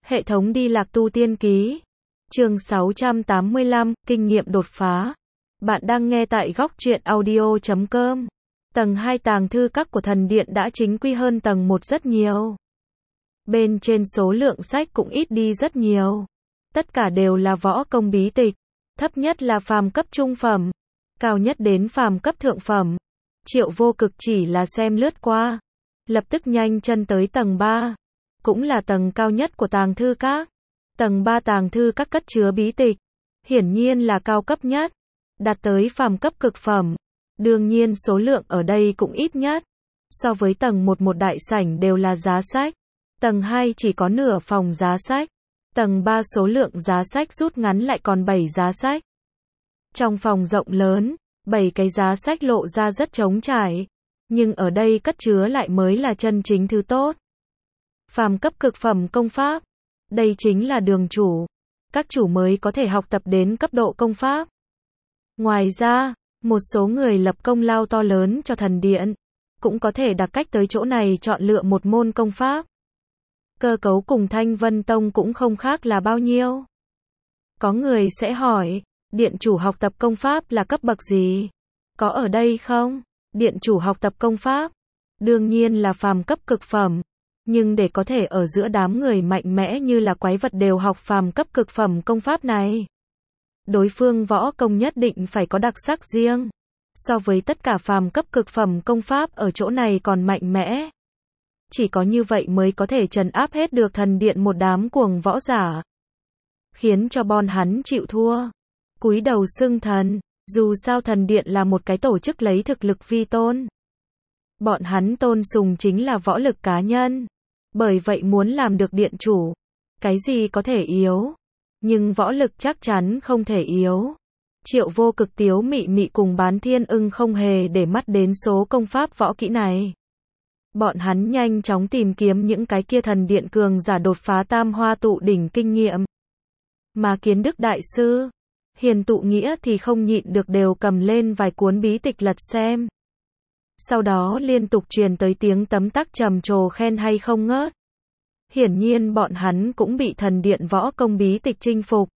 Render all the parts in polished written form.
Hệ thống đi lạc tu tiên ký. Chương 685, kinh nghiệm đột phá. Bạn đang nghe tại góc truyện audio.com. Tầng 2 tàng thư các của thần điện đã chính quy hơn tầng 1 rất nhiều. Bên trên số lượng sách cũng ít đi rất nhiều. Tất cả đều là võ công bí tịch. Thấp nhất là phàm cấp trung phẩm, cao nhất đến phàm cấp thượng phẩm. Triệu Vô Cực chỉ là xem lướt qua, lập tức nhanh chân tới tầng 3. Cũng là tầng cao nhất của tàng thư các. Tầng 3 tàng thư các cất chứa bí tịch, hiển nhiên là cao cấp nhất, đạt tới phàm cấp cực phẩm. Đương nhiên số lượng ở đây cũng ít nhất. So với tầng 1 một đại sảnh đều là giá sách. Tầng 2 chỉ có nửa phòng giá sách. Tầng 3 số lượng giá sách rút ngắn lại còn 7 giá sách. Trong phòng rộng lớn, 7 cái giá sách lộ ra rất trống trải. Nhưng ở đây cất chứa lại mới là chân chính thứ tốt. Phàm cấp cực phẩm công pháp. Đây chính là đường chủ. Các chủ mới có thể học tập đến cấp độ công pháp. Ngoài ra, một số người lập công lao to lớn cho thần điện, cũng có thể đặc cách tới chỗ này chọn lựa một môn công pháp. Cơ cấu cùng Thanh Vân Tông cũng không khác là bao nhiêu. Có người sẽ hỏi, điện chủ học tập công pháp là cấp bậc gì? Có ở đây không? Điện chủ học tập công pháp, đương nhiên là phàm cấp cực phẩm. Nhưng để có thể ở giữa đám người mạnh mẽ như là quái vật đều học phàm cấp cực phẩm công pháp này, đối phương võ công nhất định phải có đặc sắc riêng. So với tất cả phàm cấp cực phẩm công pháp ở chỗ này còn mạnh mẽ. Chỉ có như vậy mới có thể trấn áp hết được thần điện một đám cuồng võ giả, khiến cho bọn hắn chịu thua, cúi đầu xưng thần. Dù sao thần điện là một cái tổ chức lấy thực lực vi tôn. Bọn hắn tôn sùng chính là võ lực cá nhân. Bởi vậy muốn làm được điện chủ, cái gì có thể yếu, nhưng võ lực chắc chắn không thể yếu. Triệu Vô Cực, Tiếu Mị Mị cùng Bán Thiên Ưng không hề để mắt đến số công pháp võ kỹ này. Bọn hắn nhanh chóng tìm kiếm những cái kia thần điện cường giả đột phá tam hoa tụ đỉnh kinh nghiệm. Mà Kiến Đức Đại Sư, Hiền Tụ Nghĩa thì không nhịn được đều cầm lên vài cuốn bí tịch lật xem. Sau đó liên tục truyền tới tiếng tấm tắc trầm trồ khen hay không ngớt. Hiển nhiên bọn hắn cũng bị thần điện võ công bí tịch chinh phục.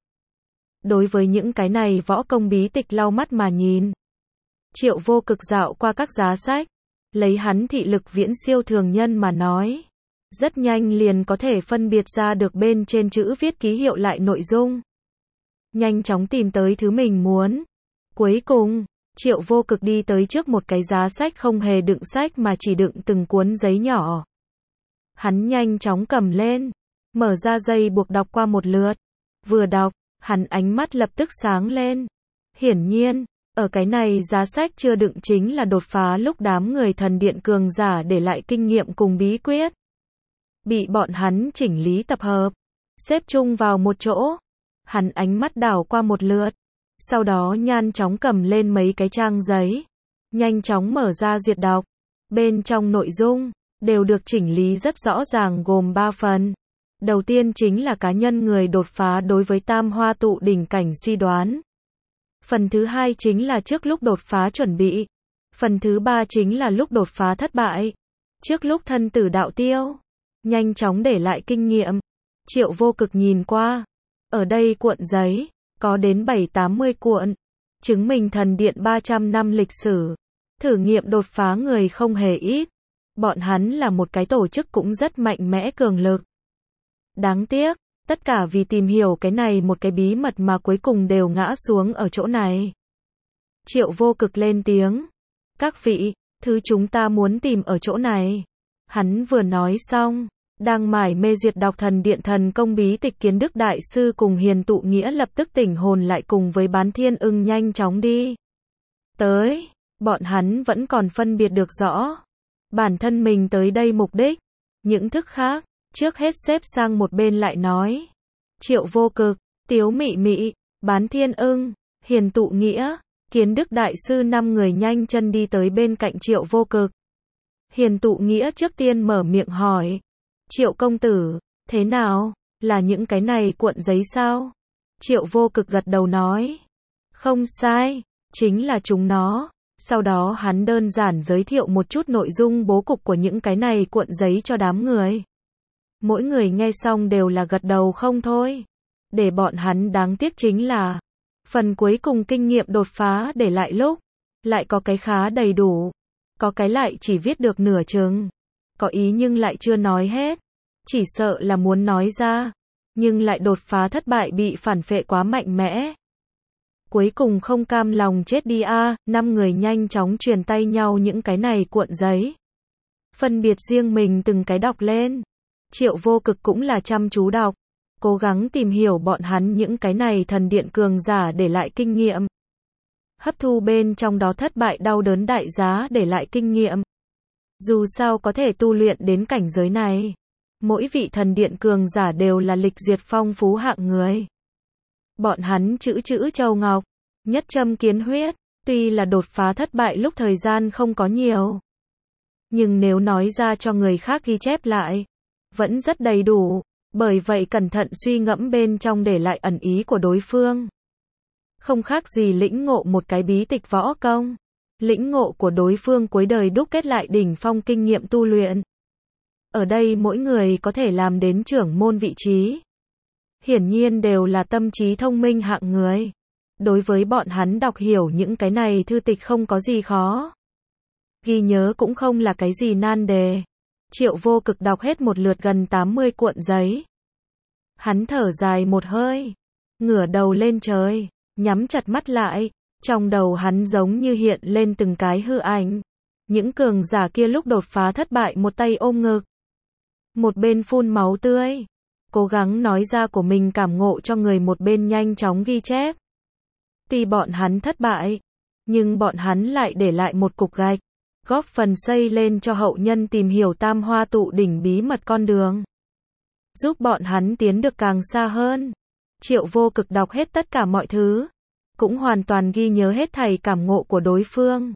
Đối với những cái này võ công bí tịch lau mắt mà nhìn. Triệu Vô Cực dạo qua các giá sách, lấy hắn thị lực viễn siêu thường nhân mà nói, rất nhanh liền có thể phân biệt ra được bên trên chữ viết ký hiệu lại nội dung. Nhanh chóng tìm tới thứ mình muốn. Cuối cùng, Triệu Vô Cực đi tới trước một cái giá sách không hề đựng sách mà chỉ đựng từng cuốn giấy nhỏ. Hắn nhanh chóng cầm lên, mở ra dây buộc đọc qua một lượt. Vừa đọc, hắn ánh mắt lập tức sáng lên. Hiển nhiên, ở cái này giá sách chưa đựng chính là đột phá lúc đám người thần điện cường giả để lại kinh nghiệm cùng bí quyết. Bị bọn hắn chỉnh lý tập hợp, xếp chung vào một chỗ. Hắn ánh mắt đảo qua một lượt, sau đó nhanh chóng cầm lên mấy cái trang giấy, nhanh chóng mở ra duyệt đọc. Bên trong nội dung đều được chỉnh lý rất rõ ràng, gồm 3 phần. Đầu tiên chính là cá nhân người đột phá đối với tam hoa tụ đỉnh cảnh suy đoán. Phần thứ 2 chính là trước lúc đột phá chuẩn bị. Phần thứ 3 chính là lúc đột phá thất bại, trước lúc thân tử đạo tiêu, nhanh chóng để lại kinh nghiệm. Triệu Vô Cực nhìn qua, ở đây cuộn giấy có đến 7-80 cuộn, chứng minh thần điện 300 năm lịch sử, thử nghiệm đột phá người không hề ít. Bọn hắn là một cái tổ chức cũng rất mạnh mẽ cường lực. Đáng tiếc, tất cả vì tìm hiểu cái này một cái bí mật mà cuối cùng đều ngã xuống ở chỗ này. Triệu Vô Cực lên tiếng, các vị, thứ chúng ta muốn tìm ở chỗ này. Hắn vừa nói xong, đang mải mê duyệt đọc thần điện thần công bí tịch Kiến Đức Đại Sư cùng Hiền Tụ Nghĩa lập tức tỉnh hồn lại, cùng với Bán Thiên Ưng nhanh chóng đi tới. Bọn hắn vẫn còn phân biệt được rõ bản thân mình tới đây mục đích. Những thức khác, trước hết xếp sang một bên lại nói. Triệu Vô Cực, Tiếu Mị Mị, Bán Thiên Ưng, Hiền Tụ Nghĩa, Kiến Đức Đại Sư 5 người nhanh chân đi tới bên cạnh Triệu Vô Cực. Hiền Tụ Nghĩa trước tiên mở miệng hỏi. Triệu công tử, thế nào? Là những cái này cuộn giấy sao? Triệu Vô Cực gật đầu nói. Không sai, chính là chúng nó. Sau đó hắn đơn giản giới thiệu một chút nội dung bố cục của những cái này cuộn giấy cho đám người. Mỗi người nghe xong đều là gật đầu không thôi. Để bọn hắn đáng tiếc chính là phần cuối cùng kinh nghiệm đột phá để lại lúc lại có cái khá đầy đủ, có cái lại chỉ viết được nửa chừng, có ý nhưng lại chưa nói hết, chỉ sợ là muốn nói ra, nhưng lại đột phá thất bại bị phản phệ quá mạnh mẽ. Cuối cùng không cam lòng chết đi a, 5 người nhanh chóng truyền tay nhau những cái này cuộn giấy. Phân biệt riêng mình từng cái đọc lên. Triệu Vô Cực cũng là chăm chú đọc, cố gắng tìm hiểu bọn hắn những cái này thần điện cường giả để lại kinh nghiệm. Hấp thu bên trong đó thất bại đau đớn đại giá để lại kinh nghiệm. Dù sao có thể tu luyện đến cảnh giới này, mỗi vị thần điện cường giả đều là lịch duyệt phong phú hạng người. Bọn hắn chữ châu ngọc, nhất châm kiến huyết, tuy là đột phá thất bại lúc thời gian không có nhiều, nhưng nếu nói ra cho người khác ghi chép lại, vẫn rất đầy đủ, bởi vậy cẩn thận suy ngẫm bên trong để lại ẩn ý của đối phương. Không khác gì lĩnh ngộ một cái bí tịch võ công. Lĩnh ngộ của đối phương cuối đời đúc kết lại đỉnh phong kinh nghiệm tu luyện. Ở đây mỗi người có thể làm đến trưởng môn vị trí. Hiển nhiên đều là tâm trí thông minh hạng người. Đối với bọn hắn đọc hiểu những cái này thư tịch không có gì khó. Ghi nhớ cũng không là cái gì nan đề. Triệu Vô Cực đọc hết một lượt gần 80 cuộn giấy. Hắn thở dài một hơi, ngửa đầu lên trời, nhắm chặt mắt lại, trong đầu hắn giống như hiện lên từng cái hư ảnh. Những cường giả kia lúc đột phá thất bại một tay ôm ngực, một bên phun máu tươi, cố gắng nói ra của mình cảm ngộ cho người một bên nhanh chóng ghi chép. Tuy bọn hắn thất bại, nhưng bọn hắn lại để lại một cục gạch, góp phần xây lên cho hậu nhân tìm hiểu Tam Hoa Tụ Đỉnh bí mật con đường, giúp bọn hắn tiến được càng xa hơn. Triệu Vô Cực đọc hết tất cả mọi thứ, cũng hoàn toàn ghi nhớ hết thảy cảm ngộ của đối phương.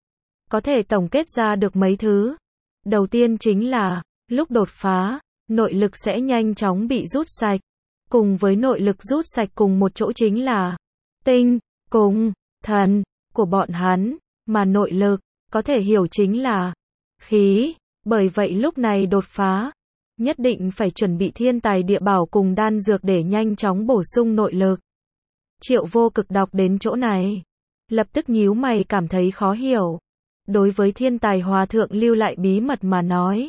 Có thể tổng kết ra được mấy thứ. Đầu tiên chính là, lúc đột phá, nội lực sẽ nhanh chóng bị rút sạch. Cùng với nội lực rút sạch cùng một chỗ chính là tinh, cùng, thần của bọn hắn, mà nội lực, có thể hiểu chính là khí. Bởi vậy lúc này đột phá, nhất định phải chuẩn bị thiên tài địa bảo cùng đan dược để nhanh chóng bổ sung nội lực. Triệu Vô Cực đọc đến chỗ này, lập tức nhíu mày cảm thấy khó hiểu. Đối với thiên tài hòa thượng lưu lại bí mật mà nói,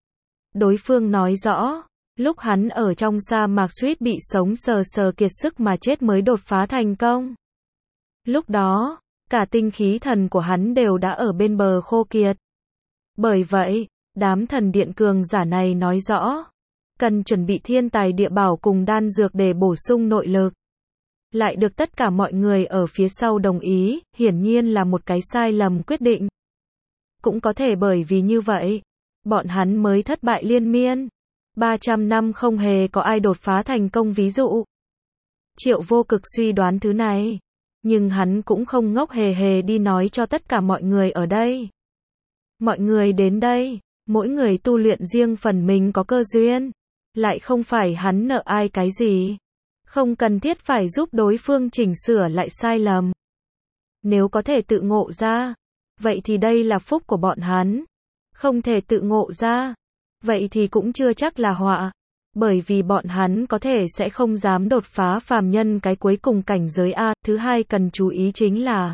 đối phương nói rõ, lúc hắn ở trong sa mạc suýt bị sống sờ sờ kiệt sức mà chết mới đột phá thành công. Lúc đó, cả tinh khí thần của hắn đều đã ở bên bờ khô kiệt. Bởi vậy, đám thần điện cường giả này nói rõ, cần chuẩn bị thiên tài địa bảo cùng đan dược để bổ sung nội lực. Lại được tất cả mọi người ở phía sau đồng ý, hiển nhiên là một cái sai lầm quyết định. Cũng có thể bởi vì như vậy, bọn hắn mới thất bại liên miên. 300 năm không hề có ai đột phá thành công ví dụ. Triệu Vô Cực suy đoán thứ này, nhưng hắn cũng không ngốc hề hề đi nói cho tất cả mọi người ở đây. Mọi người đến đây, mỗi người tu luyện riêng phần mình có cơ duyên, lại không phải hắn nợ ai cái gì. Không cần thiết phải giúp đối phương chỉnh sửa lại sai lầm. Nếu có thể tự ngộ ra, vậy thì đây là phúc của bọn hắn. Không thể tự ngộ ra, vậy thì cũng chưa chắc là họa. Bởi vì bọn hắn có thể sẽ không dám đột phá phàm nhân cái cuối cùng cảnh giới A. Thứ hai cần chú ý chính là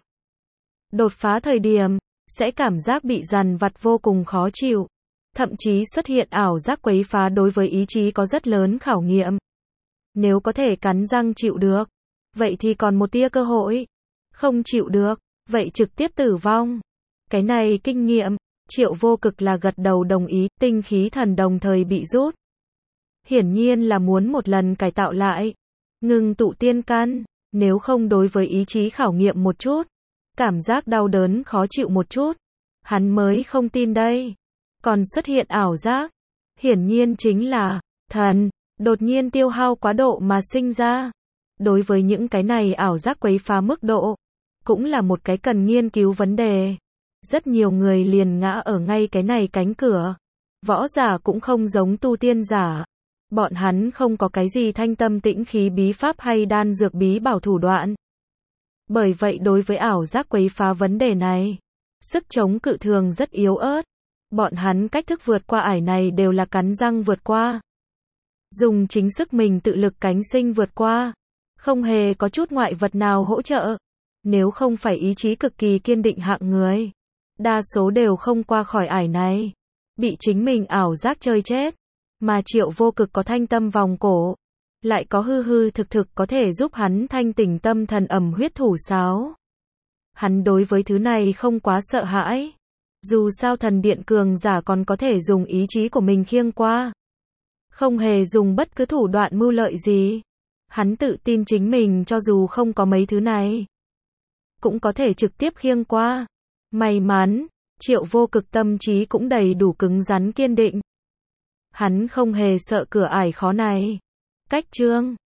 đột phá thời điểm, sẽ cảm giác bị dằn vặt vô cùng khó chịu. Thậm chí xuất hiện ảo giác quấy phá đối với ý chí có rất lớn khảo nghiệm. Nếu có thể cắn răng chịu được, vậy thì còn một tia cơ hội. Không chịu được, vậy trực tiếp tử vong. Cái này kinh nghiệm, Triệu Vô Cực là gật đầu đồng ý, tinh khí thần đồng thời bị rút. Hiển nhiên là muốn một lần cải tạo lại, ngừng tụ tiên căn, nếu không đối với ý chí khảo nghiệm một chút, cảm giác đau đớn khó chịu một chút, hắn mới không tin đây. Còn xuất hiện ảo giác, hiển nhiên chính là thần đột nhiên tiêu hao quá độ mà sinh ra. Đối với những cái này ảo giác quấy phá mức độ, cũng là một cái cần nghiên cứu vấn đề. Rất nhiều người liền ngã ở ngay cái này cánh cửa. Võ giả cũng không giống tu tiên giả. Bọn hắn không có cái gì thanh tâm tĩnh khí bí pháp hay đan dược bí bảo thủ đoạn. Bởi vậy đối với ảo giác quấy phá vấn đề này, sức chống cự thường rất yếu ớt. Bọn hắn cách thức vượt qua ải này đều là cắn răng vượt qua. dùng chính sức mình tự lực cánh sinh vượt qua. Không hề có chút ngoại vật nào hỗ trợ. Nếu không phải ý chí cực kỳ kiên định hạng người, đa số đều không qua khỏi ải này. Bị chính mình ảo giác chơi chết. Mà Triệu Vô Cực có thanh tâm vòng cổ, lại có hư hư thực thực có thể giúp hắn thanh tỉnh tâm thần ẩm huyết thủ sáo. Hắn đối với thứ này không quá sợ hãi. Dù sao thần điện cường giả còn có thể dùng ý chí của mình khiêng qua. Không hề dùng bất cứ thủ đoạn mưu lợi gì. Hắn tự tin chính mình cho dù không có mấy thứ này, cũng có thể trực tiếp khiêng qua. May mắn, Triệu Vô Cực tâm trí cũng đầy đủ cứng rắn kiên định. Hắn không hề sợ cửa ải khó này. Cách chương